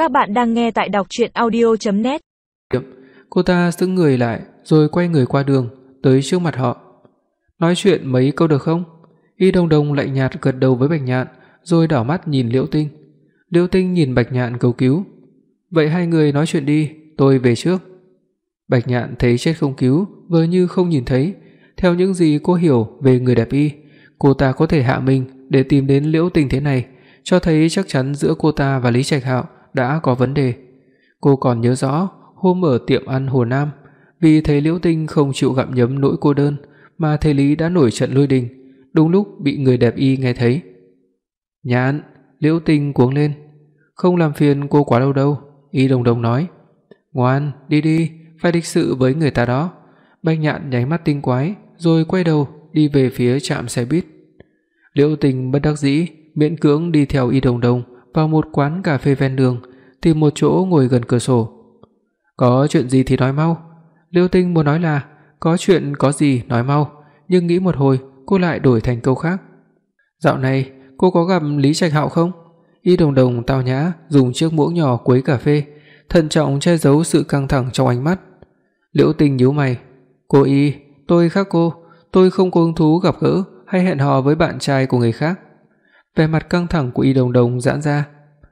Các bạn đang nghe tại đọc truyện audio.net. Cô ta sững người lại rồi quay người qua đường tới trước mặt họ. "Nói chuyện mấy câu được không?" Y Đồng Đồng lạnh nhạt gật đầu với Bạch Nhạn, rồi đảo mắt nhìn Liễu Tinh. Liễu Tinh nhìn Bạch Nhạn cầu cứu, "Vậy hai người nói chuyện đi, tôi về trước." Bạch Nhạn thấy chết không cứu, vờ như không nhìn thấy. Theo những gì cô hiểu về người đẹp y, cô ta có thể hạ mình để tìm đến Liễu Tinh thế này, cho thấy chắc chắn giữa cô ta và Lý Trạch Hạo đã có vấn đề. Cô còn nhớ rõ hôm ở tiệm ăn Hồ Nam, vì thấy Liễu Tinh không chịu gặm nhấm nỗi cô đơn mà thầy Lý đã nổi trận lôi đình, đúng lúc bị người đẹp y nghe thấy. "Nhạn!" Liễu Tinh cuống lên. "Không làm phiền cô quá lâu đâu." Y Đồng Đồng nói. "Ngoan, đi đi, phải lịch sự với người ta đó." Bạch Nhạn nháy mắt tinh quái rồi quay đầu đi về phía trạm xe buýt. Liễu Tinh bất đắc dĩ miễn cưỡng đi theo Y Đồng Đồng vào một quán cà phê ven đường, tìm một chỗ ngồi gần cửa sổ. "Có chuyện gì thì nói mau." Liễu Tinh muốn nói là "Có chuyện có gì nói mau", nhưng nghĩ một hồi, cô lại đổi thành câu khác. "Dạo này cô có gặp Lý Trạch Hạo không?" Y Đồng Đồng tao nhã dùng chiếc muỗng nhỏ quấy cà phê, thận trọng che giấu sự căng thẳng trong ánh mắt. Liễu Tinh nhíu mày, "Cô Y, tôi khác cô, tôi không có hứng thú gặp gỡ hay hẹn hò với bạn trai của người khác." Vẻ mặt căng thẳng của Y Đồng Đồng giãn ra.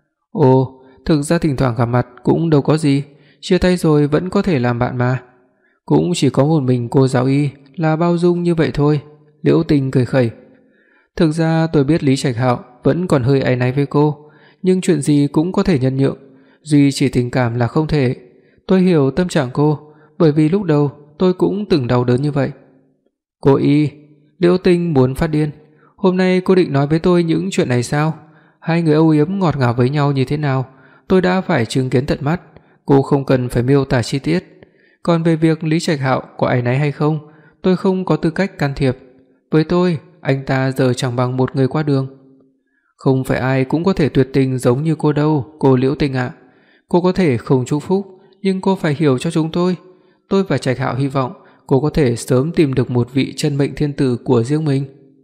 "Ồ, thực ra thỉnh thoảng gặp mặt cũng đâu có gì, chia tay rồi vẫn có thể làm bạn mà. Cũng chỉ có một mình cô giáo Y là bao dung như vậy thôi." Liễu Tinh cười khẩy. "Thực ra tôi biết Lý Trạch Hạo vẫn còn hơi áy náy với cô, nhưng chuyện gì cũng có thể nhân nhượng, duy chỉ tình cảm là không thể. Tôi hiểu tâm trạng cô, bởi vì lúc đầu tôi cũng từng đau đớn như vậy." "Cô Y." Liễu Tinh muốn phát điên. "Hôm nay cô định nói với tôi những chuyện này sao? Hai người âu yếm ngọt ngào với nhau như thế nào, tôi đã phải chứng kiến tận mắt, cô không cần phải miêu tả chi tiết. Còn về việc Lý Trạch Hạo có áy náy hay không, tôi không có tư cách can thiệp. Với tôi, anh ta giờ chẳng bằng một người qua đường." "Không phải ai cũng có thể tuyệt tình giống như cô đâu, cô Liễu Tinh ạ. Cô có thể không chúc phúc, nhưng cô phải hiểu cho chúng tôi. Tôi và Trạch Hạo hy vọng cô có thể sớm tìm được một vị chân mệnh thiên tử của riêng mình."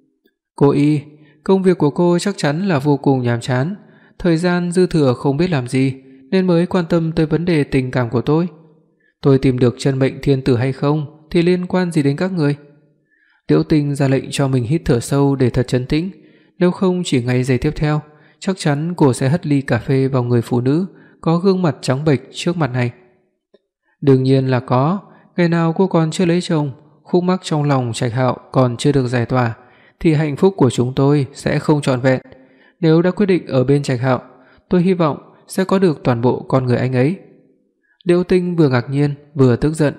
"Cô Y, công việc của cô chắc chắn là vô cùng nhàm chán, thời gian dư thừa không biết làm gì nên mới quan tâm tới vấn đề tình cảm của tôi. Tôi tìm được chân mệnh thiên tử hay không thì liên quan gì đến các người?" Liễu Tinh ra lệnh cho mình hít thở sâu để thật trấn tĩnh, nếu không chỉ ngay giây tiếp theo, chắc chắn cô sẽ hất ly cà phê vào người phụ nữ có gương mặt trắng bệch trước mặt này. "Đương nhiên là có, ngày nào cô còn chưa lấy chồng, khúc mắc trong lòng Trạch Hạo còn chưa được giải tỏa thì hạnh phúc của chúng tôi sẽ không trọn vẹn. Nếu đã quyết định ở bên Trạch Hạo, tôi hy vọng sẽ có được toàn bộ con người anh ấy." Liễu Tinh vừa ngạc nhiên vừa tức giận.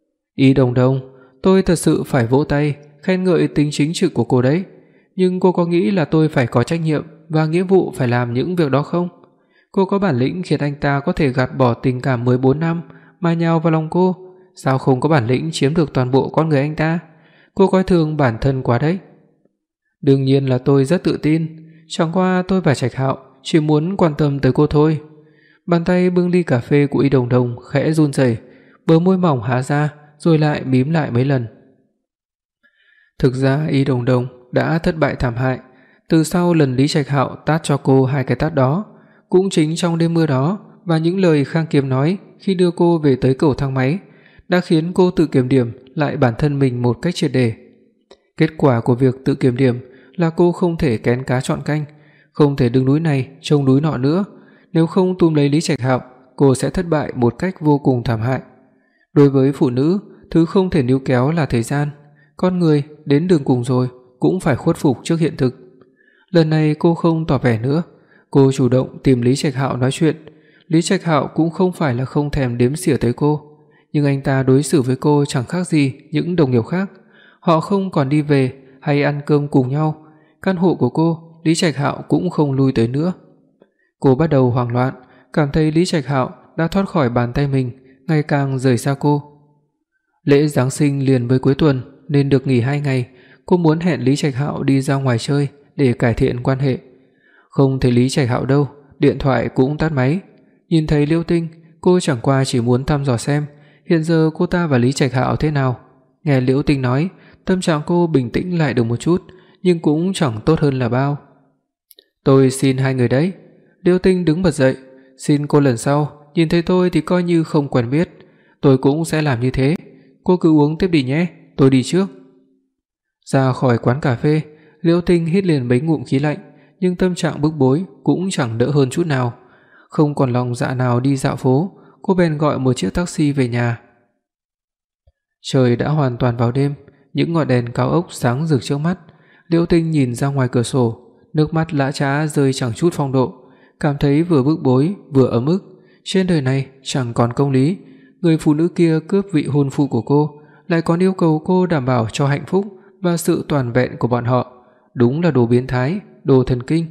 "Y Đồng Đồng, tôi thật sự phải vỗ tay khen ngợi tính chính trực của cô đấy, nhưng cô có nghĩ là tôi phải có trách nhiệm và nghĩa vụ phải làm những việc đó không? Cô có bản lĩnh khiến anh ta có thể gạt bỏ tình cảm 14 năm mà nhào vào lòng cô, sao không có bản lĩnh chiếm được toàn bộ con người anh ta? Cô coi thường bản thân quá đấy." "Đương nhiên là tôi rất tự tin, chẳng qua tôi và Trạch Hạo chỉ muốn quan tâm tới cô thôi." Bàn tay bưng ly cà phê của Y Đồng Đồng khẽ run rẩy, bờ môi mỏng há ra rồi lại mím lại mấy lần. Thực ra Y Đồng Đồng đã thất bại thảm hại từ sau lần Lý Trạch Hạo tát cho cô 2 cái tát đó, cũng chính trong đêm mưa đó và những lời Khang Kiếm nói khi đưa cô về tới cầu thang máy đã khiến cô tự kiểm điểm lại bản thân mình một cách triệt để. Kết quả của việc tự kiểm điểm là cô không thể kén cá chọn canh, không thể đứng núi này trông núi nọ nữa, nếu không túm lấy Lý Trạch Hạo, cô sẽ thất bại một cách vô cùng thảm hại. Đối với phụ nữ, thứ không thể níu kéo là thời gian, con người đến đường cùng rồi cũng phải khuất phục trước hiện thực. Lần này cô không tỏ vẻ nữa, cô chủ động tìm Lý Trạch Hạo nói chuyện. Lý Trạch Hạo cũng không phải là không thèm đếm xỉa tới cô, nhưng anh ta đối xử với cô chẳng khác gì những đồng nghiệp khác. Họ không còn đi về hay ăn cơm cùng nhau, căn hộ của cô Lý Trạch Hạo cũng không lui tới nữa. Cô bắt đầu hoảng loạn, cảm thấy Lý Trạch Hạo đã thoát khỏi bàn tay mình, ngày càng rời xa cô. Lễ Giáng sinh liền với cuối tuần nên được nghỉ 2 ngày, cô muốn hẹn Lý Trạch Hạo đi ra ngoài chơi để cải thiện quan hệ. Không thấy Lý Trạch Hạo đâu, điện thoại cũng tắt máy. Nhìn thấy Liễu Tinh, cô chẳng qua chỉ muốn thăm dò xem hiện giờ cô ta và Lý Trạch Hạo thế nào. Nghe Liễu Tinh nói, tâm trạng cô bình tĩnh lại được một chút, nhưng cũng chẳng tốt hơn là bao. "Tôi xin hai người đấy." Liễu Tinh đứng bật dậy, xin cô lần sau nhìn thấy tôi thì coi như không quen biết, tôi cũng sẽ làm như thế. Cô cứ uống tiếp đi nhé, tôi đi trước." Ra khỏi quán cà phê, Liễu Tinh hít liền mấy ngụm khí lạnh, nhưng tâm trạng bức bối cũng chẳng đỡ hơn chút nào. Không còn lòng dạ nào đi dạo phố, cô bèn gọi một chiếc taxi về nhà. Trời đã hoàn toàn vào đêm, những ngọn đèn cao ốc sáng rực trước mắt. Liễu Tinh nhìn ra ngoài cửa sổ, nước mắt lã chã rơi chẳng chút phong độ, cảm thấy vừa bức bối vừa ấm ức. Trên đời này chẳng còn công lý, người phụ nữ kia cướp vị hôn phu của cô, lại còn yêu cầu cô đảm bảo cho hạnh phúc và sự toàn vẹn của bọn họ. Đúng là đồ biến thái, đồ thần kinh.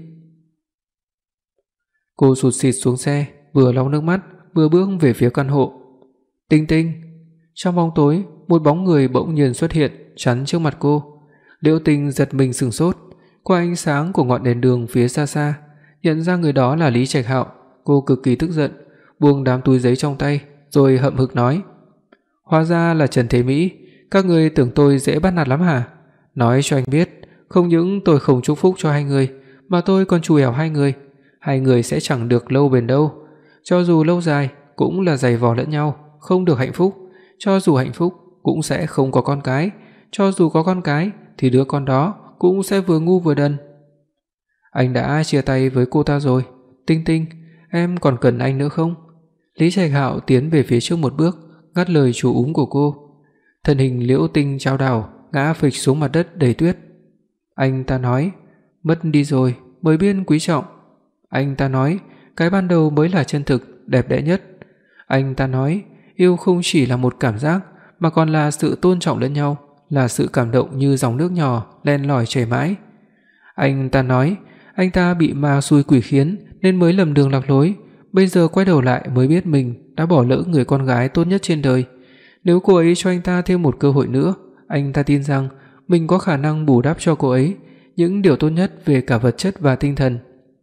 Cô sụt sịt xuống xe, vừa lau nước mắt, vừa bước về phía căn hộ. Tinh Tinh. Trong bóng tối, một bóng người bỗng nhiên xuất hiện, chắn trước mặt cô. Liễu Tinh giật mình sửng sốt, qua ánh sáng của ngọn đèn đường phía xa xa, nhận ra người đó là Lý Trạch Hạo. Cô cực kỳ tức giận, buông đám túi giấy trong tay, rồi hậm hực nói: "Hóa ra là Trần Thế Mỹ, các ngươi tưởng tôi dễ bắt nạt lắm hả? Nói cho anh biết, không những tôi không chúc phúc cho hai người, mà tôi còn trù ẻo hai người sẽ chẳng được lâu bền đâu. Cho dù lâu dài cũng là giày vò lẫn nhau, không được hạnh phúc. Cho dù hạnh phúc cũng sẽ không có con cái, cho dù có con cái thì đứa con đó cũng sẽ vừa ngu vừa đần. Anh đã chia tay với cô ta rồi, Tinh Tinh, em còn cần anh nữa không?" Lý Trạch Hạo tiến về phía trước một bước, ngắt lời chú úm của cô. Thân hình Liễu Tinh chao đảo, ngã phịch xuống mặt đất đầy tuyết. Anh ta nói: "Mất đi rồi mới biết quý trọng." Anh ta nói: "Cái ban đầu mới là chân thực, đẹp đẽ nhất." Anh ta nói: "Yêu không chỉ là một cảm giác, mà còn là sự tôn trọng lẫn nhau, là sự cảm động như dòng nước nhỏ len lỏi chảy mãi." Anh ta nói: "Anh ta bị ma xui quỷ khiến nên mới lầm đường lạc lối, bây giờ quay đầu lại mới biết mình đã bỏ lỡ người con gái tốt nhất trên đời. Nếu cô ấy cho anh ta thêm một cơ hội nữa, anh ta tin rằng mình có khả năng bù đắp cho cô ấy những điều tốt nhất về cả vật chất và tinh thần."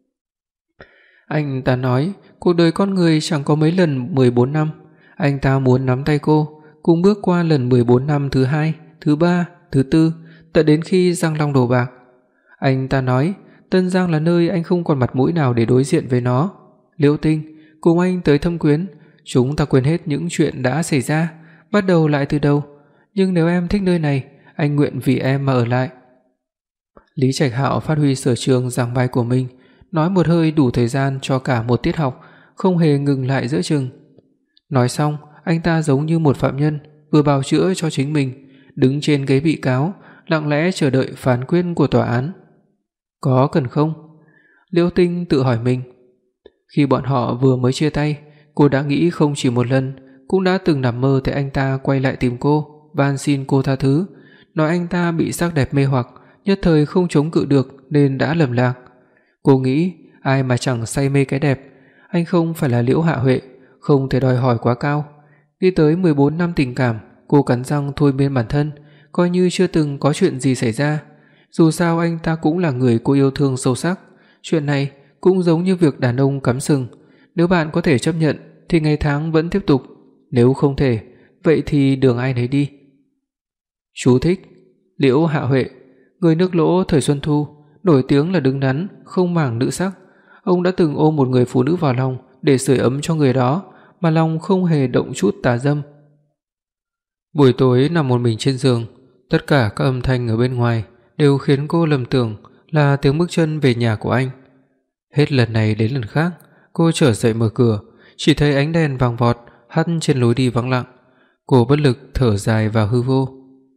Anh ta nói: "Cuộc đời con người chẳng có mấy lần 14 năm." Anh ta muốn nắm tay cô, cùng bước qua lần 14 năm thứ 2, thứ 3, thứ 4, tận đến khi Giang Long đổ bạc. Anh ta nói: "Tân Giang là nơi anh không còn mặt mũi nào để đối diện với nó. Liễu Tinh, cùng anh tới Thâm Quyến, chúng ta quên hết những chuyện đã xảy ra, bắt đầu lại từ đầu. Nhưng nếu em thích nơi này, anh nguyện vì em mà ở lại." Lý Trạch Hạo phát huy sở trường giảng bài của mình, nói một hơi đủ thời gian cho cả một tiết học, không hề ngừng lại giữa chừng. Nói xong, anh ta giống như một phạm nhân vừa bào chữa cho chính mình, đứng trên ghế bị cáo, lặng lẽ chờ đợi phán quyết của tòa án. Có cần không? Liễu Tinh tự hỏi mình. Khi bọn họ vừa mới chia tay, cô đã nghĩ không chỉ một lần, cũng đã từng nằm mơ thấy anh ta quay lại tìm cô, van xin cô tha thứ, nói anh ta bị sắc đẹp mê hoặc, nhất thời không chống cự được nên đã lầm lạc. Cô nghĩ, ai mà chẳng say mê cái đẹp, anh không phải là Liễu Hạ Huệ, không thể đòi hỏi quá cao. Đi tới 14 năm tình cảm, cô cắn răng thôi miên bản thân, coi như chưa từng có chuyện gì xảy ra. Dù sao anh ta cũng là người cô yêu thương sâu sắc, chuyện này cũng giống như việc đàn ông cắm sừng, nếu bạn có thể chấp nhận thì ngày tháng vẫn tiếp tục, nếu không thể, vậy thì đường ai nấy đi. Chú thích: Liễu Hạ Huệ, người nước Lỗ thời Xuân Thu, nổi tiếng là đứng đắn, không màng nữ sắc. Ông đã từng ôm một người phụ nữ vào lòng để sưởi ấm cho người đó, mà lòng không hề động chút tà dâm. Buổi tối nằm một mình trên giường, tất cả các âm thanh ở bên ngoài đều khiến cô lầm tưởng là tiếng bước chân về nhà của anh. Hết lần này đến lần khác, cô trở dậy mở cửa, chỉ thấy ánh đèn vàng vọt hắt trên lối đi vắng lặng. Cô bất lực thở dài vào hư vô.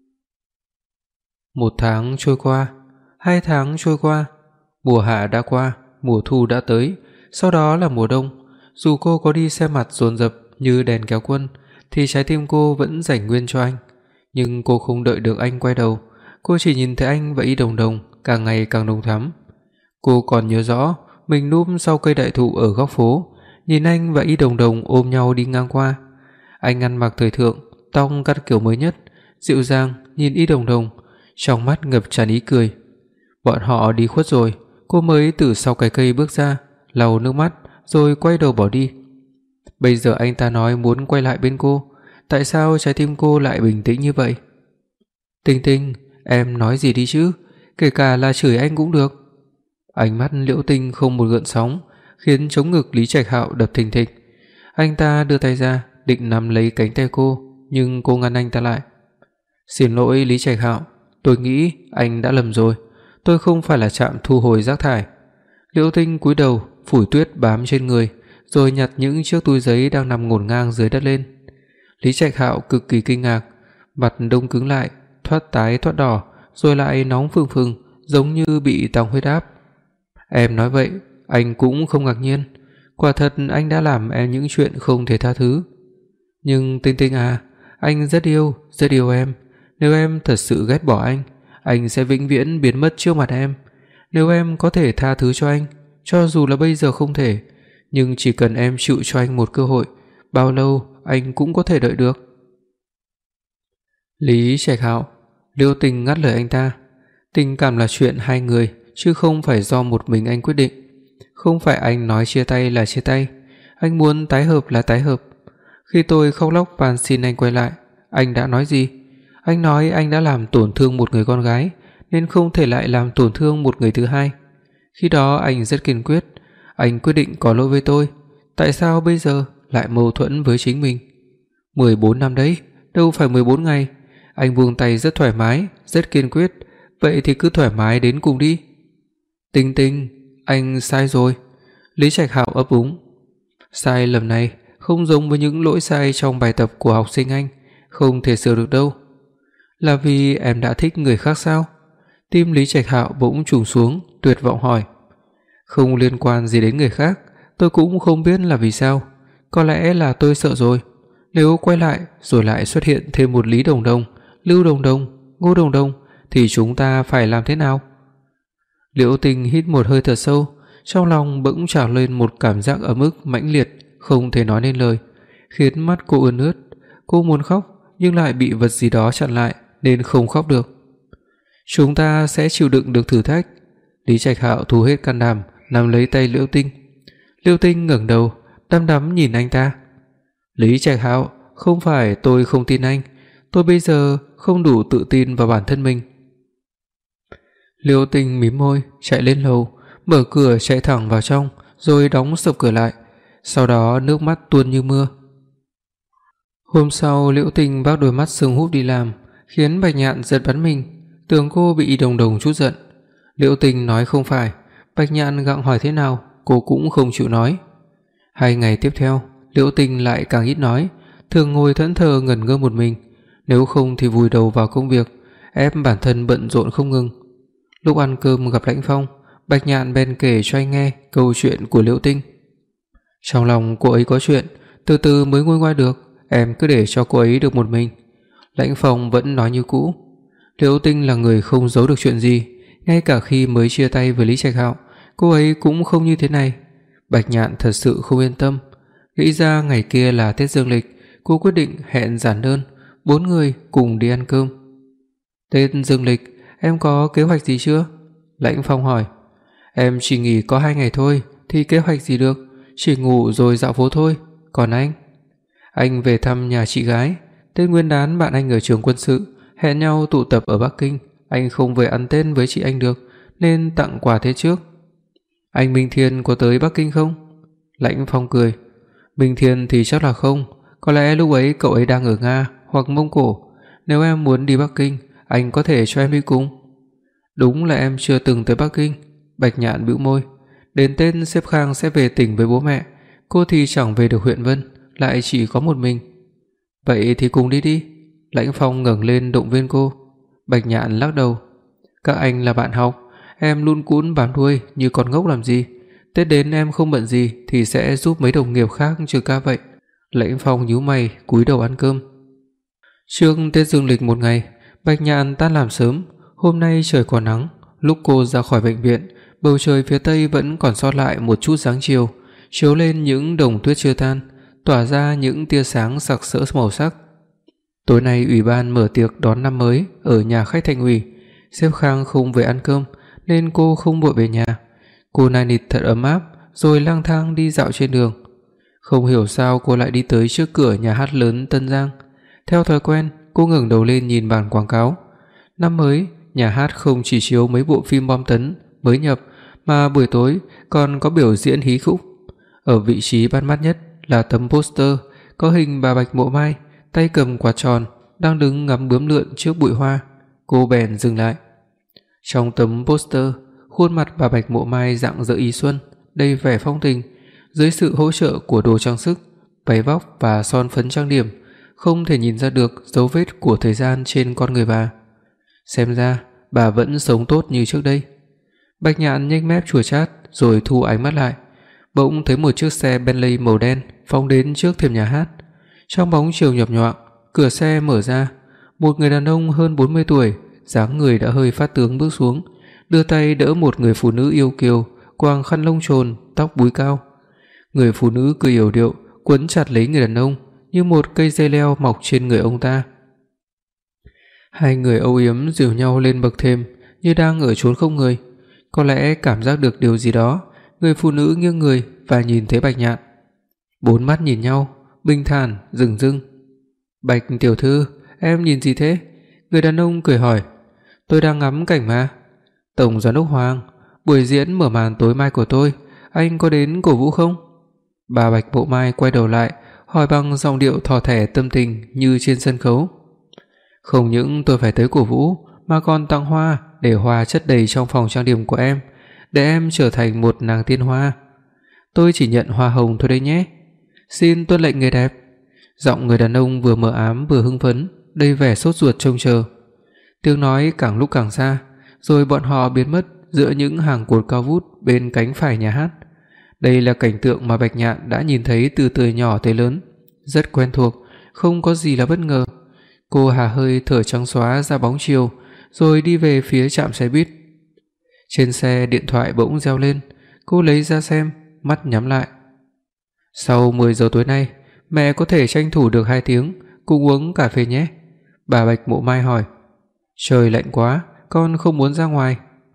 1 tháng trôi qua, 2 tháng trôi qua, mùa hạ đã qua, mùa thu đã tới, sau đó là mùa đông. Dù cô có đi xe mặt dồn dập như đèn kéo quân, thì trái tim cô vẫn dành nguyên cho anh. Nhưng cô không đợi được anh quay đầu, cô chỉ nhìn thấy anh và Y Đồng Đồng càng ngày càng nồng thắm. Cô còn nhớ rõ mình núp sau cây đại thụ ở góc phố, nhìn anh và Y Đồng Đồng ôm nhau đi ngang qua. Anh ăn mặc thời thượng, tóc cắt kiểu mới nhất, dịu dàng nhìn Y Đồng Đồng, trong mắt ngập tràn ý cười. Bọn họ đi khuất rồi, cô mới từ sau cái cây bước ra, lau nước mắt rồi quay đầu bỏ đi. Bây giờ anh ta nói muốn quay lại bên cô, tại sao trái tim cô lại bình tĩnh như vậy? Tinh Tinh, em nói gì đi chứ, kể cả là chửi anh cũng được. Ánh mắt Liễu Tinh không một gợn sóng, khiến chống ngực Lý Trạch Hạo đập thình thịch. Anh ta đưa tay ra định nắm lấy cánh tay cô, nhưng cô ngăn anh ta lại. "Xin lỗi Lý Trạch Hạo, tôi nghĩ anh đã lầm rồi, tôi không phải là trạm thu hồi rác thải." Liễu Tinh cúi đầu phủi tuyết bám trên người, rồi nhặt những chiếc túi giấy đang nằm ngổn ngang dưới đất lên. Lý Trạch Hạo cực kỳ kinh ngạc, mặt đông cứng lại, thoát tái thoát đỏ, rồi lại nóng phừng phừng, giống như bị tăng huyết áp. Em nói vậy, anh cũng không ngạc nhiên. Quả thật anh đã làm em những chuyện không thể tha thứ. Nhưng Tinh Tinh à, anh rất yêu em. Nếu em thật sự ghét bỏ anh sẽ vĩnh viễn biến mất trước mặt em. Nếu em có thể tha thứ cho anh, cho dù là bây giờ không thể, nhưng chỉ cần em chịu cho anh một cơ hội, bao lâu anh cũng có thể đợi được." Lý Trạch Hạo, Liễu Tình ngắt lời anh ta. Tình cảm là chuyện hai người, chứ không phải do một mình anh quyết định. Không phải anh nói chia tay là chia tay, anh muốn tái hợp là tái hợp. Khi tôi khóc lóc van xin anh quay lại, anh đã nói gì? Anh nói anh đã làm tổn thương một người con gái, nên không thể lại làm tổn thương một người thứ hai. Khi đó anh rất kiên quyết, anh quyết định có lỗi với tôi. Tại sao bây giờ lại mâu thuẫn với chính mình? 14 năm đấy, đâu phải 14 ngày. Anh buông tay rất thoải mái, rất kiên quyết, vậy thì cứ thoải mái đến cùng đi. Tinh Tinh, anh sai rồi. Lý Trạch Hạo ấp úng. Sai lầm này không giống với những lỗi sai trong bài tập của học sinh anh, không thể sửa được đâu. Là vì em đã thích người khác sao? Tim Lý Trạch Hạo bỗng trùng xuống, tuyệt vọng hỏi. Không liên quan gì đến người khác, tôi cũng không biết là vì sao. Có lẽ là tôi sợ rồi. Nếu quay lại rồi lại xuất hiện thêm một Lý Đồng Đồng, Lưu Đồng Đồng, Ngô Đồng Đồng thì chúng ta phải làm thế nào? Liễu Tình hít một hơi thật sâu, trong lòng bỗng trào lên một cảm giác ấm ức mãnh liệt không thể nói nên lời, khiến mắt cô ươn ướt. Cô muốn khóc nhưng lại bị vật gì đó chặn lại nên không khóc được. Chúng ta sẽ chịu đựng được thử thách. Lý Trạch Hạo thu hết can đảm nắm lấy tay Liễu Tinh. Liễu Tinh ngẩng đầu, đăm đắm nhìn anh ta. Lý Trạch Hạo, không phải tôi không tin anh, tôi bây giờ không đủ tự tin vào bản thân mình. Liễu Tinh mím môi, chạy lên lầu, mở cửa chạy thẳng vào trong, rồi đóng sập cửa lại. Sau đó nước mắt tuôn như mưa. Hôm sau, Liễu Tinh vác đôi mắt sưng húp đi làm, khiến Bạch Nhạn giật bắn mình, tưởng cô bị Đồng Đồng trút giận. Liễu Tinh nói không phải, Bạch Nhạn gặng hỏi thế nào, cô cũng không chịu nói. 2 ngày tiếp theo, Liễu Tinh lại càng ít nói, thường ngồi thẫn thờ ngẩn ngơ một mình, nếu không thì vùi đầu vào công việc, ép bản thân bận rộn không ngừng. Lúc ăn cơm gặp Lãnh Phong, Bạch Nhạn bèn kể cho anh nghe câu chuyện của Liễu Tinh. Trong lòng cô ấy có chuyện, từ từ mới nguôi ngoai được, em cứ để cho cô ấy được một mình. Lãnh Phong vẫn nói như cũ. Liễu Tinh là người không giấu được chuyện gì, ngay cả khi mới chia tay với Lý Trạch Hạo, cô ấy cũng không như thế này. Bạch Nhạn thật sự không yên tâm. Nghĩ ra ngày kia là Tết Dương lịch, cô quyết định hẹn giản đơn, 4 người cùng đi ăn cơm. Tết Dương lịch, em có kế hoạch gì chưa? Lãnh Phong hỏi. Em chỉ nghỉ có 2 ngày thôi, thì kế hoạch gì được, chỉ ngủ rồi dạo phố thôi. Còn anh về thăm nhà chị gái. Tết Nguyên đán bạn anh ở trường quân sự hẹn nhau tụ tập ở Bắc Kinh, anh không về ăn Tết với chị anh được, nên tặng quà Tết trước. Anh Minh Thiên có tới Bắc Kinh không? Lãnh Phong cười. Minh Thiên thì chắc là không, có lẽ lúc ấy cậu ấy đang ở Nga hoặc Mông Cổ. Nếu em muốn đi Bắc Kinh, anh có thể cho em đi cùng. Đúng là em chưa từng tới Bắc Kinh. Bạch Nhạn bĩu môi. Đến Tết sếp Khang sẽ về tỉnh với bố mẹ, cô thì chẳng về được huyện Vân, lại chỉ có một mình. Vậy thì cùng đi đi. Lãnh Phong ngẩng lên động viên cô. Bạch Nhạn lắc đầu. Các anh là bạn học, em luôn cũn bám đuôi như con ngốc làm gì. Tết đến em không bận gì thì sẽ giúp mấy đồng nghiệp khác trừ ca vậy. Lãnh Phong nhíu mày cúi đầu ăn cơm. Trước Tết Dương lịch một ngày, Bạch Nhạn tan làm sớm. Hôm nay trời còn nắng. Lúc cô ra khỏi bệnh viện, bầu trời phía tây vẫn còn sót lại một chút sáng chiều, chiếu lên những đồng tuyết chưa tan, tỏa ra những tia sáng sặc sỡ màu sắc. Tối nay ủy ban mở tiệc đón năm mới ở nhà khách thành ủy. Sếp Khang không về ăn cơm nên cô không vội về nhà. Cô nai nịt thật ấm áp rồi lang thang đi dạo trên đường. Không hiểu sao cô lại đi tới trước cửa nhà hát lớn Tân Giang. Theo thói quen, cô ngẩng đầu lên nhìn bảng quảng cáo. Năm mới, nhà hát không chỉ chiếu mấy bộ phim bom tấn mới nhập mà buổi tối còn có biểu diễn hí khúc. Ở vị trí bắt mắt nhất là tấm poster có hình bà Bạch Mộ Mai, tay cầm quạt tròn, đang đứng ngắm bướm lượn trước bụi hoa. Cô bèn dừng lại. Trong tấm poster, khuôn mặt bà Bạch Mộ Mai rạng rỡ ý xuân, đầy vẻ phong tình, dưới sự hỗ trợ của đồ trang sức, váy vóc và son phấn trang điểm, không thể nhìn ra được dấu vết của thời gian trên con người bà. Xem ra bà vẫn sống tốt như trước đây. Bạch Nhạn nhếch mép chua chát rồi thu ánh mắt lại, bỗng thấy một chiếc xe Bentley màu đen phóng đến trước thềm nhà hát. Trong bóng chiều nhập nhoạng, cửa xe mở ra, một người đàn ông hơn 40 tuổi, dáng người đã hơi phát tướng bước xuống, đưa tay đỡ một người phụ nữ yêu kiều, quàng khăn lông trồn, tóc búi cao. Người phụ nữ cười yểu điệu, quấn chặt lấy người đàn ông như một cây dây leo mọc trên người ông ta. Hai người âu yếm dìu nhau lên bậc thềm như đang ở chốn không người. Có lẽ cảm giác được điều gì đó, người phụ nữ nghiêng người và nhìn thấy Bạch Nhạn. Bốn mắt nhìn nhau, bình thản, dửng dưng. "Bạch tiểu thư, em nhìn gì thế?" Người đàn ông cười hỏi. "Tôi đang ngắm cảnh mà." "Tổng giám đốc Hoàng, buổi diễn mở màn tối mai của tôi, anh có đến cổ vũ không?" Bà Bạch Mộ Mai quay đầu lại, hỏi bằng giọng điệu thỏ thẻ tâm tình như trên sân khấu. "Không những tôi phải tới cổ vũ, mà còn tặng hoa để hoa chất đầy trong phòng trang điểm của em, để em trở thành một nàng tiên hoa. Tôi chỉ nhận hoa hồng thôi đấy nhé. Xin tuân lệnh người đẹp." Giọng người đàn ông vừa mờ ám vừa hưng phấn, đầy vẻ sốt ruột trông chờ. Tiếng nói càng lúc càng xa, rồi bọn họ biến mất giữa những hàng cột cao vút bên cánh phải nhà hát. Đây là cảnh tượng mà Bạch Nhạn đã nhìn thấy từ tuổi nhỏ tới lớn, rất quen thuộc, không có gì là bất ngờ. Cô hà hơi thở trắng xóa ra bóng chiều, rồi đi về phía trạm xe buýt. Trên xe điện thoại bỗng reo lên, cô lấy ra xem, mắt nhắm lại. "Sau 10 giờ tối nay, mẹ có thể tranh thủ được 2 tiếng cùng uống cà phê nhé?" Bà Bạch Mộ Mai hỏi. "Trời lạnh quá, con không muốn ra ngoài."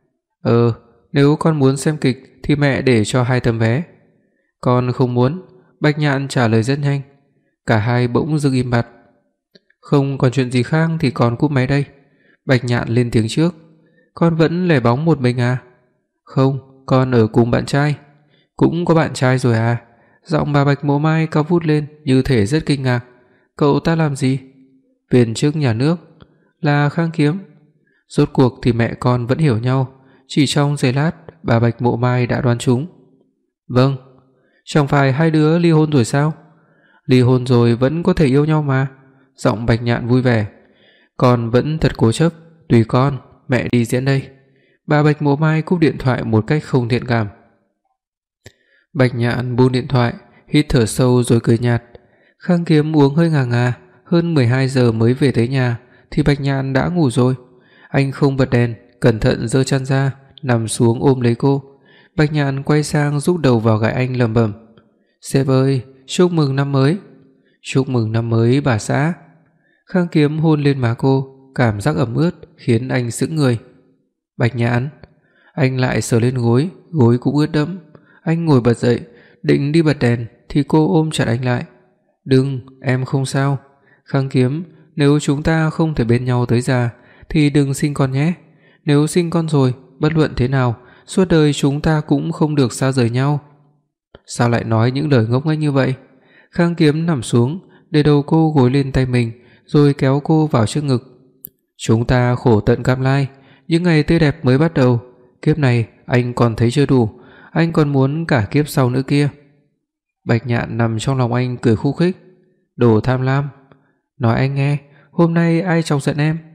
Nếu con muốn xem kịch thì mẹ để cho 2 tấm vé." "Con không muốn." Bạch Nhạn trả lời rất nhanh. Cả hai bỗng dưng im bặt. "Không còn chuyện gì khác thì con cúp máy đây." Bạch Nhạn lên tiếng trước. "Con vẫn lẻ bóng một mình à?" "Không, con ở cùng bạn trai." "Cũng có bạn trai rồi à?" Giọng bà Bạch Mộ Mai cao vút lên như thể rất kinh ngạc. "Cậu ta làm gì?" "Viên chức nhà nước." "Là Khang Kiếm." Rốt cuộc thì mẹ con vẫn hiểu nhau. Chỉ trong giây lát, bà Bạch Mộ Mai đã đoán trúng. "Vâng." "Chẳng phải hai đứa ly hôn rồi sao?" "Ly hôn rồi vẫn có thể yêu nhau mà." Giọng Bạch Nhạn vui vẻ. "Con vẫn thật cố chấp, tùy con, mẹ đi diễn đây." Bà Bạch Mộ Mai cúp điện thoại một cách không thiện cảm. Bạch Nhạn buông điện thoại, hít thở sâu rồi cười nhạt. Khang Kiếm uống hơi ngà ngà, hơn 12 giờ mới về tới nhà thì Bạch Nhạn đã ngủ rồi. Anh không bật đèn, cẩn thận giơ chăn ra, nằm xuống ôm lấy cô. Bạch Nhạn quay sang rúc đầu vào gáy anh lẩm bẩm: "Sếp ơi, chúc mừng năm mới." "Chúc mừng năm mới bà xã." Khang Kiếm hôn lên má cô, cảm giác ẩm ướt khiến anh sững người. "Bạch Nhạn." Anh lại sờ lên gối, gối cũng ướt đẫm. Anh ngồi bật dậy, định đi bật đèn thì cô ôm chặt anh lại. "Đừng, em không sao." "Khang Kiếm, nếu chúng ta không thể bên nhau tới già thì đừng sinh con nhé. Nếu sinh con rồi, bất luận thế nào, suốt đời chúng ta cũng không được xa rời nhau." "Sao lại nói những lời ngốc nghếch như vậy?" Khang Kiếm nằm xuống, để đầu cô gối lên tay mình, rồi kéo cô vào trước ngực. "Chúng ta khổ tận cam lai, những ngày tươi đẹp mới bắt đầu. Kiếp này anh còn thấy chưa đủ, anh còn muốn cả kiếp sau nữa kia." Bạch Nhạn nằm trong lòng anh cười khúc khích. "Đồ tham lam. Nói anh nghe, hôm nay ai chọc giận em?"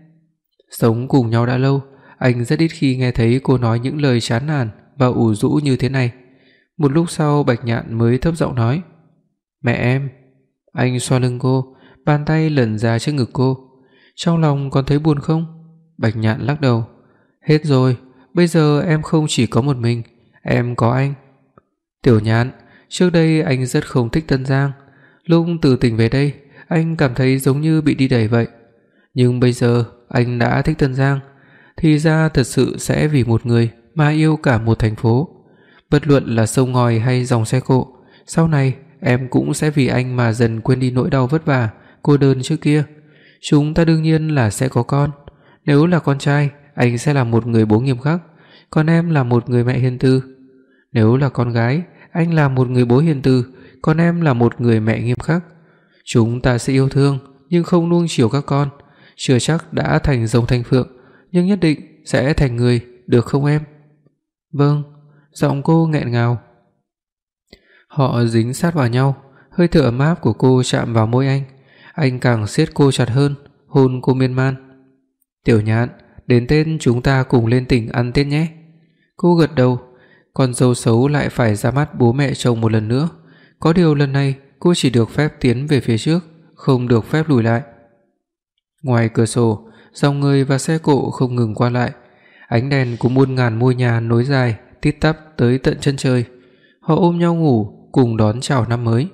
Sống cùng nhau đã lâu, anh rất ít khi nghe thấy cô nói những lời chán nản và ủ rũ như thế này. Một lúc sau Bạch Nhạn mới thấp giọng nói: "Mẹ em." Anh xoa lưng cô, bàn tay lần ra trước ngực cô. "Trong lòng còn thấy buồn không?" Bạch Nhạn lắc đầu. "Hết rồi, bây giờ em không chỉ có một mình, em có anh." "Tiểu Nhạn, trước đây anh rất không thích Tân Giang. Lúc từ tỉnh về đây, anh cảm thấy giống như bị đi đẩy vậy. Nhưng bây giờ anh đã thích Tân Giang, thì ra thật sự sẽ vì một người mà yêu cả một thành phố. Bất luận là sông ngòi hay dòng xe cộ, sau này em cũng sẽ vì anh mà dần quên đi nỗi đau vất vả, cô đơn trước kia. Chúng ta đương nhiên là sẽ có con. Nếu là con trai, anh sẽ là một người bố nghiêm khắc, còn em là một người mẹ hiền từ. Nếu là con gái, Anh là một người bố hiền từ, còn em là một người mẹ nghiêm khắc. Chúng ta sẽ yêu thương nhưng không nuông chiều các con, chưa chắc đã thành rồng thành phượng, nhưng nhất định sẽ thành người, được không em?" "Vâng." Giọng cô nghẹn ngào. Họ dính sát vào nhau, hơi thở ấm áp của cô chạm vào môi anh càng siết cô chặt hơn, hôn cô miên man. "Tiểu Nhạn, đến Tết chúng ta cùng lên tỉnh ăn Tết nhé." Cô gật đầu. Con dâu xấu lại phải ra mắt bố mẹ chồng một lần nữa, có điều lần này cô chỉ được phép tiến về phía trước, không được phép lùi lại. Ngoài cửa sổ, dòng người và xe cộ không ngừng qua lại, ánh đèn của muôn ngàn ngôi nhà nối dài tít tắp tới tận chân trời. Họ ôm nhau ngủ, cùng đón chào năm mới.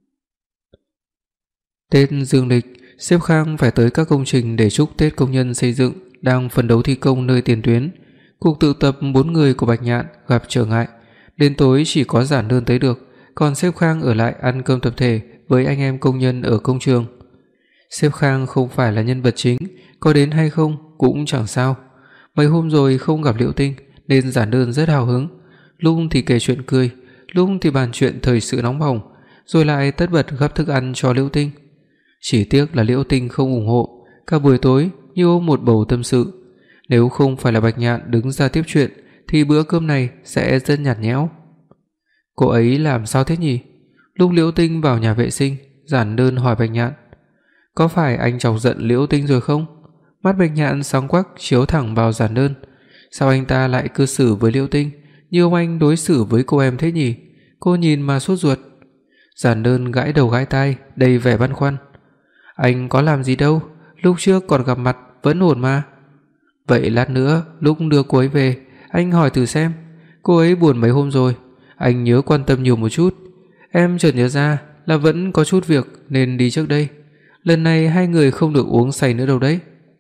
Tết dương lịch, sếp Khang phải tới các công trình để chúc Tết công nhân xây dựng đang phấn đấu thi công nơi tiền tuyến. Cuộc tụ tập 4 người của Bạch Nhạn gặp trở ngại, đến tối chỉ có Giản Đơn tới được, còn sếp Khang ở lại ăn cơm tập thể với anh em công nhân ở công trường. Sếp Khang không phải là nhân vật chính, có đến hay không cũng chẳng sao. Mấy hôm rồi không gặp Liễu Tinh nên Giản Đơn rất hào hứng, lúc thì kể chuyện cười, lúc thì bàn chuyện thời sự nóng bỏng, rồi lại tất bật gắp thức ăn cho Liễu Tinh. Chỉ tiếc là Liễu Tinh không ủng hộ, cả buổi tối như ôm một bầu tâm sự. Nếu không phải là Bạch Nhạn đứng ra tiếp chuyện thì bữa cơm này sẽ rất nhạt nhẽo. Cô ấy làm sao thế nhỉ? Lúc Liễu Tinh vào nhà vệ sinh, Giản Đơn hỏi Bạch Nhạn: "Có phải anh chọc giận Liễu Tinh rồi không?" Mắt Bạch Nhạn sáng quắc chiếu thẳng vào Giản Đơn. Sao anh ta lại cư xử với Liễu Tinh như ông anh đối xử với cô em thế nhỉ? Cô nhìn mà sốt ruột. Giản Đơn gãi đầu gãi tai, đầy vẻ băn khoăn. "Anh có làm gì đâu, lúc trước còn gặp mặt vẫn ổn mà." "Vậy lát nữa lúc đưa cô ấy về, anh hỏi thử xem, cô ấy buồn mấy hôm rồi, anh nhớ quan tâm nhiều một chút. Em chợt nhớ ra là vẫn có chút việc nên đi trước đây. Lần này hai người không được uống say nữa đâu đấy."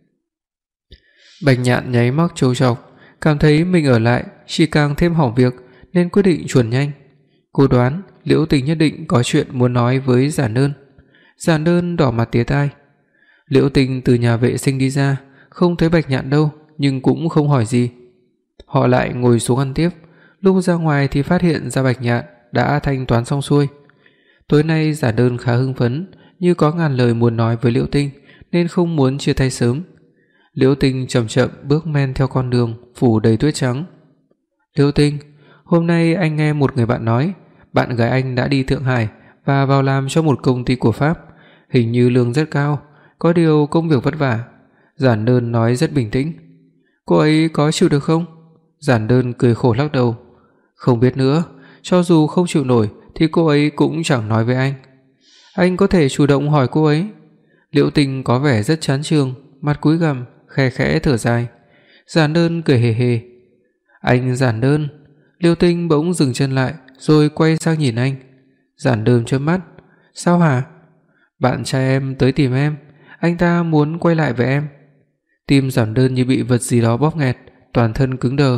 Bạch Nhạn nháy mắt trêu chọc, cảm thấy mình ở lại chỉ càng thêm hỏng việc nên quyết định chuồn nhanh. Cô đoán Liễu Tình nhất định có chuyện muốn nói với Giản Đơn. Giản Đơn đỏ mặt tía tai. Liễu Tình từ nhà vệ sinh đi ra, không thấy Bạch Nhạn đâu nhưng cũng không hỏi gì. Họ lại ngồi xuống ăn tiếp, lúc ra ngoài thì phát hiện ra Bạch Nhạn đã thanh toán xong xuôi. Tối nay Giản Đơn khá hưng phấn, như có ngàn lời muốn nói với Liễu Tinh nên không muốn chia tay sớm. Liễu Tinh chậm chậm bước men theo con đường phủ đầy tuyết trắng. "Liễu Tinh, hôm nay anh nghe một người bạn nói, bạn gái anh đã đi Thượng Hải và vào làm cho một công ty của Pháp, hình như lương rất cao, có điều công việc vất vả." Giản Đơn nói rất bình tĩnh. "Cô ấy có chịu được không?" Giản Đơn cười khổ lắc đầu. "Không biết nữa, cho dù không chịu nổi thì cô ấy cũng chẳng nói với anh. Anh có thể chủ động hỏi cô ấy." Liễu Tinh có vẻ rất chán chường, mặt cúi gằm, khe khẽ thở dài. Giản Đơn cười hề hề. "Anh Giản Đơn." Liễu Tinh bỗng dừng chân lại rồi quay sang nhìn anh. Giản Đơn chớp mắt. "Sao hả?" "Bạn trai em tới tìm em, anh ta muốn quay lại với em." Tim Giản Đơn như bị vật gì đó bóp nghẹt, toàn thân cứng đờ.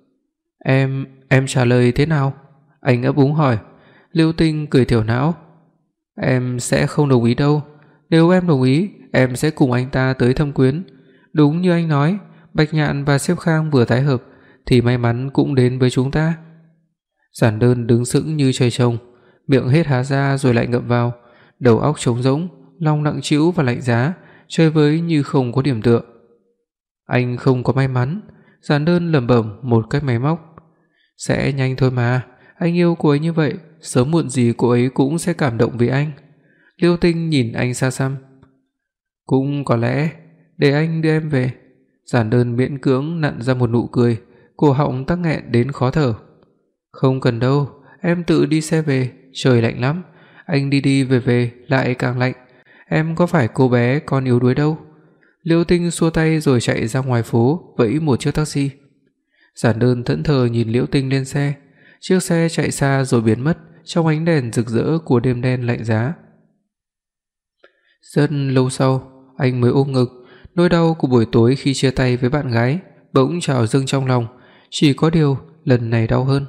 Em trả lời thế nào?" Anh ấp úng hỏi. Liễu Tinh cười thiểu não. "Em sẽ không đồng ý đâu. Nếu em đồng ý, em sẽ cùng anh ta tới thăm Quyến. Đúng như anh nói, Bạch Nhạn và sếp Khang vừa tái hợp thì may mắn cũng đến với chúng ta." Giản Đơn đứng sững như trời trồng, miệng hết há ra rồi lại ngậm vào, đầu óc trống rỗng, lòng nặng trĩu và lạnh giá, chơi với như không có điểm tựa. "Anh không có may mắn." Giản Đơn lẩm bẩm một cách máy móc. "Sẽ nhanh thôi mà, anh yêu cô ấy như vậy, sớm muộn gì cô ấy cũng sẽ cảm động vì anh." Liễu Tinh nhìn anh xa xăm. "Cũng có lẽ, để anh đưa em về." Giản Đơn miễn cưỡng nặn ra một nụ cười, cổ họng tắc nghẹn đến khó thở. "Không cần đâu, em tự đi xe về, trời lạnh lắm, anh đi đi về về lại càng lạnh, em có phải cô bé con yếu đuối đâu." Liễu Tinh xua tay rồi chạy ra ngoài phố vẫy một chiếc taxi. Giản Đơn thẫn thờ nhìn Liễu Tinh lên xe, chiếc xe chạy xa rồi biến mất trong ánh đèn rực rỡ của đêm đen lạnh giá. Rất lâu sau, anh mới ôm ngực, nỗi đau của buổi tối khi chia tay với bạn gái bỗng trào dâng trong lòng, chỉ có điều lần này đau hơn.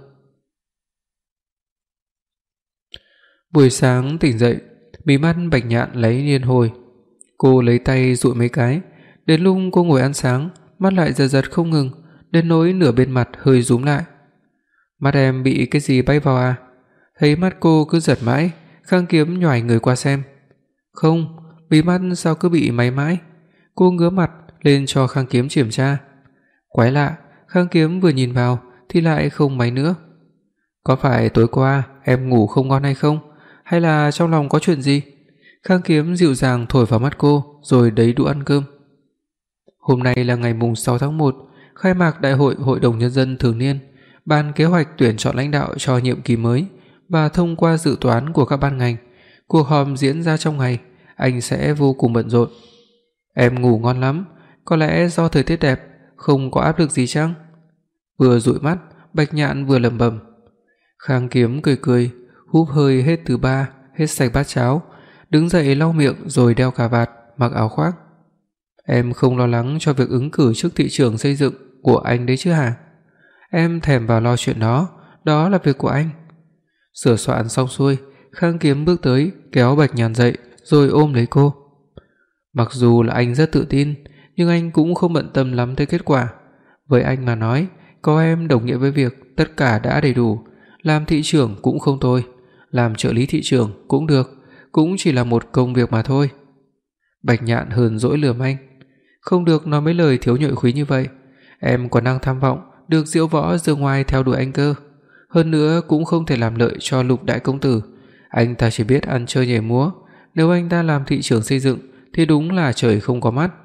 Buổi sáng tỉnh dậy, mí mắt Bạch Nhạn lấy liên hồi. Cô lấy tay dụi mấy cái, đến lúc cô ngồi ăn sáng, mắt lại giật giật không ngừng, đến nỗi nửa bên mặt hơi rúm lại. "Mắt em bị cái gì bay vào à?" Thấy mắt cô cứ giật mãi, Khang Kiếm nhoài người qua xem. Không, bí mắt sao cứ bị máy mãi? Cô ngước mặt lên cho Khang Kiếm kiểm tra. Quái lạ, Khang Kiếm vừa nhìn vào thì lại không máy nữa. Có phải tối qua em ngủ không ngon hay không? Hay là trong lòng có chuyện gì? Khang Kiếm dịu dàng thổi vào mắt cô rồi đấy đũa ăn cơm. Hôm nay là ngày mùng 6 tháng 1, khai mạc Đại hội Hội đồng Nhân dân thường niên, bàn kế hoạch tuyển chọn lãnh đạo cho nhiệm kỳ mới và thông qua dự toán của các ban ngành. Cuộc họp diễn ra trong ngày, anh sẽ vô cùng bận rộn. Em ngủ ngon lắm, có lẽ do thời tiết đẹp, không có áp lực gì chăng? Vừa dụi mắt, Bạch Nhạn vừa lẩm bẩm. Khang Kiếm cười cười, húp hơi hết thứ ba, hết sạch bát cháo, đứng dậy lau miệng rồi đeo cà vạt, mặc áo khoác. Em không lo lắng cho việc ứng cử chức thị trưởng xây dựng của anh đấy chứ hả? Em thèm vào lo chuyện đó, đó là việc của anh. Sửa soạn xong xuôi, Khang Kiếm bước tới, kéo Bạch Nhàn dậy rồi ôm lấy cô. Mặc dù là anh rất tự tin, nhưng anh cũng không bận tâm lắm tới kết quả. Với anh mà nói, có em đồng nghĩa với việc tất cả đã đầy đủ, làm thị trưởng cũng không tồi, làm trợ lý thị trưởng cũng được, cũng chỉ là một công việc mà thôi. Bạch Nhạn hờn dỗi lườm anh. Không được nói mấy lời thiếu nhuệ khí như vậy, em còn đang tham vọng được diễu võ dương ngoài theo đuổi anh cơ. Hơn nữa cũng không thể làm lợi cho Lục đại công tử, anh ta chỉ biết ăn chơi nhảy múa, nếu anh ta làm thị trưởng xây dựng thì đúng là trời không có mắt.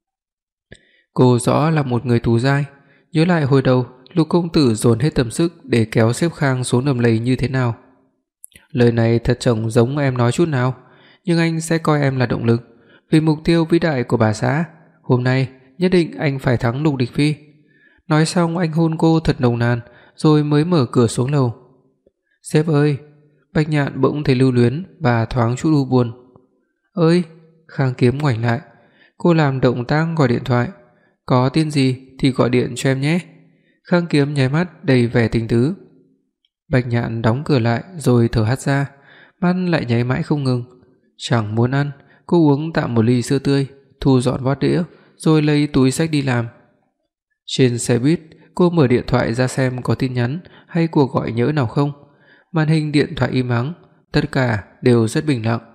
Cô rõ là một người tù dai, nhớ lại hồi đầu Lục công tử dồn hết tâm sức để kéo xếp Khang xuống đầm lầy như thế nào. Lời này thật chẳng giống em nói chút nào, nhưng anh sẽ coi em là động lực, vì mục tiêu vĩ đại của bà xã. Hôm nay nhất định anh phải thắng Lục Địch Phi. Nói xong anh hôn cô thật nồng nàn rồi mới mở cửa xuống lầu. Sếp ơi! Bạch Nhạn bỗng thấy lưu luyến và thoáng chút u buồn. Ơi! Khang Kiếm ngoảnh lại. Cô làm động tác gọi điện thoại. Có tin gì thì gọi điện cho em nhé. Khang Kiếm nháy mắt đầy vẻ tình tứ. Bạch Nhạn đóng cửa lại rồi thở hắt ra, mắt lại nháy mãi không ngừng. Chẳng muốn ăn, cô uống tạm một ly sữa tươi, thu dọn bát đĩa rồi lấy túi xách đi làm. Trên xe buýt, cô mở điện thoại ra xem có tin nhắn hay cuộc gọi nhỡ nào không. Màn hình điện thoại im ắng, tất cả đều rất bình lặng.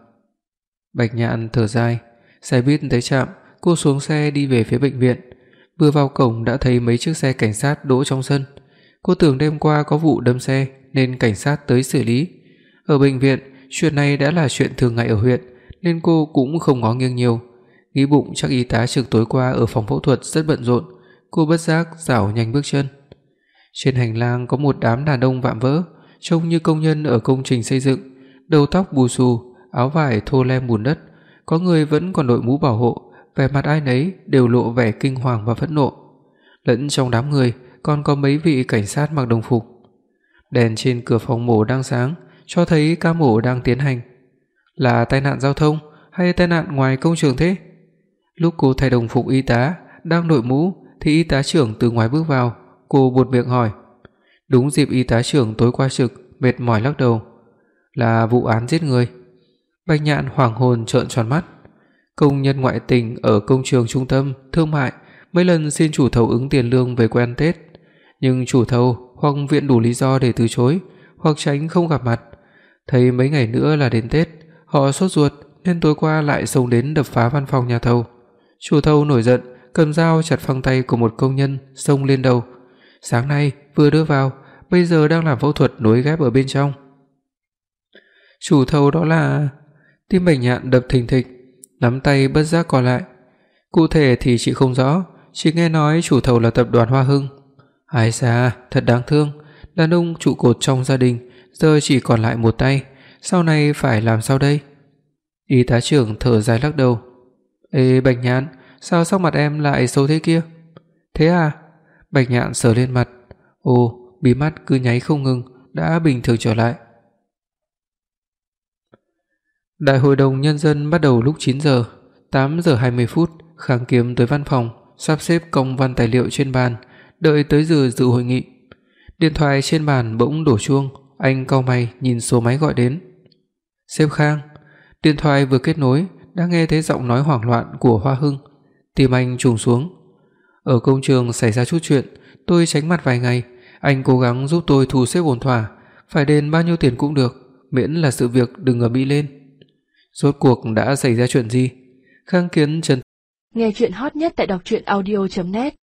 Bạch Nhạn thở dài, xe buýt tới trạm, cô xuống xe đi về phía bệnh viện. Vừa vào cổng đã thấy mấy chiếc xe cảnh sát đỗ trong sân. Cô tưởng đêm qua có vụ đâm xe nên cảnh sát tới xử lý. Ở bệnh viện, chuyện này đã là chuyện thường ngày ở huyện nên cô cũng không ngó nghiêng nhiều. Nghĩ bụng chắc y tá trực tối qua ở phòng phẫu thuật rất bận rộn, cô bất giác rảo nhanh bước chân. Trên hành lang có một đám đàn ông vạm vỡ, trông như công nhân ở công trình xây dựng, đầu tóc bù xù, áo vải thô lem bùn đất, có người vẫn còn đội mũ bảo hộ, vẻ mặt ai nấy đều lộ vẻ kinh hoàng và phẫn nộ. Lẫn trong đám người còn có mấy vị cảnh sát mặc đồng phục. Đèn trên cửa phòng mổ đang sáng, cho thấy ca mổ đang tiến hành. Là tai nạn giao thông hay tai nạn ngoài công trường thế? Lúc cô thay đồng phục y tá đang đội mũ thì y tá trưởng từ ngoài bước vào, cô buột miệng hỏi. Đúng dịp y tá trưởng tối qua trực, mệt mỏi lắc đầu. Là vụ án giết người. Bạch Nhạn hoảng hồn trợn tròn mắt. Công nhân ngoại tình ở công trường trung tâm thương mại mấy lần xin chủ thầu ứng tiền lương về quê ăn Tết, nhưng chủ thầu hoặc viện đủ lý do để từ chối, hoặc tránh không gặp mặt. Thấy mấy ngày nữa là đến Tết, họ sốt ruột nên tối qua lại xông đến đập phá văn phòng nhà thầu. Chủ thầu nổi giận, cầm dao chặt phăng tay của một công nhân xông lên đầu. Sáng nay vừa đưa vào, bây giờ đang làm phẫu thuật nối ghép ở bên trong. Chủ thầu đó là... Tim Bạch Nhạn đập thình thịch, nắm tay bất giác co lại. Cụ thể thì chị không rõ, chỉ nghe nói chủ thầu là tập đoàn Hoa Hưng. Ai da, thật đáng thương, đàn ông trụ cột trong gia đình giờ chỉ còn lại một tay, sau này phải làm sao đây? Y tá trưởng thở dài lắc đầu. Ê Bạch Nhạn, sao sắc mặt em lại xấu thế kia? Thế à? Bạch Nhạn sờ lên mặt. Ồ, bí mắt cứ nháy không ngừng, đã bình thường trở lại. Đại hội đồng nhân dân bắt đầu lúc 9 giờ. 8 giờ 20 phút, Khang Kiếm tới văn phòng, sắp xếp công văn tài liệu trên bàn, đợi tới giờ dự hội nghị. Điện thoại trên bàn bỗng đổ chuông, anh cau mày nhìn số máy gọi đến. Sếp Khang. Điện thoại vừa kết nối, đã nghe thấy giọng nói hoảng loạn của Hoa Hưng. Tim anh trùng xuống. Ở công trường xảy ra chút chuyện, tôi tránh mặt vài ngày, anh cố gắng giúp tôi thu xếp ổn thỏa, phải đền bao nhiêu tiền cũng được, miễn là sự việc đừng ở Mỹ lên. Rốt cuộc đã xảy ra chuyện gì? Khang Kiến trần Nghe truyện hot nhất tại đọc truyện audio net.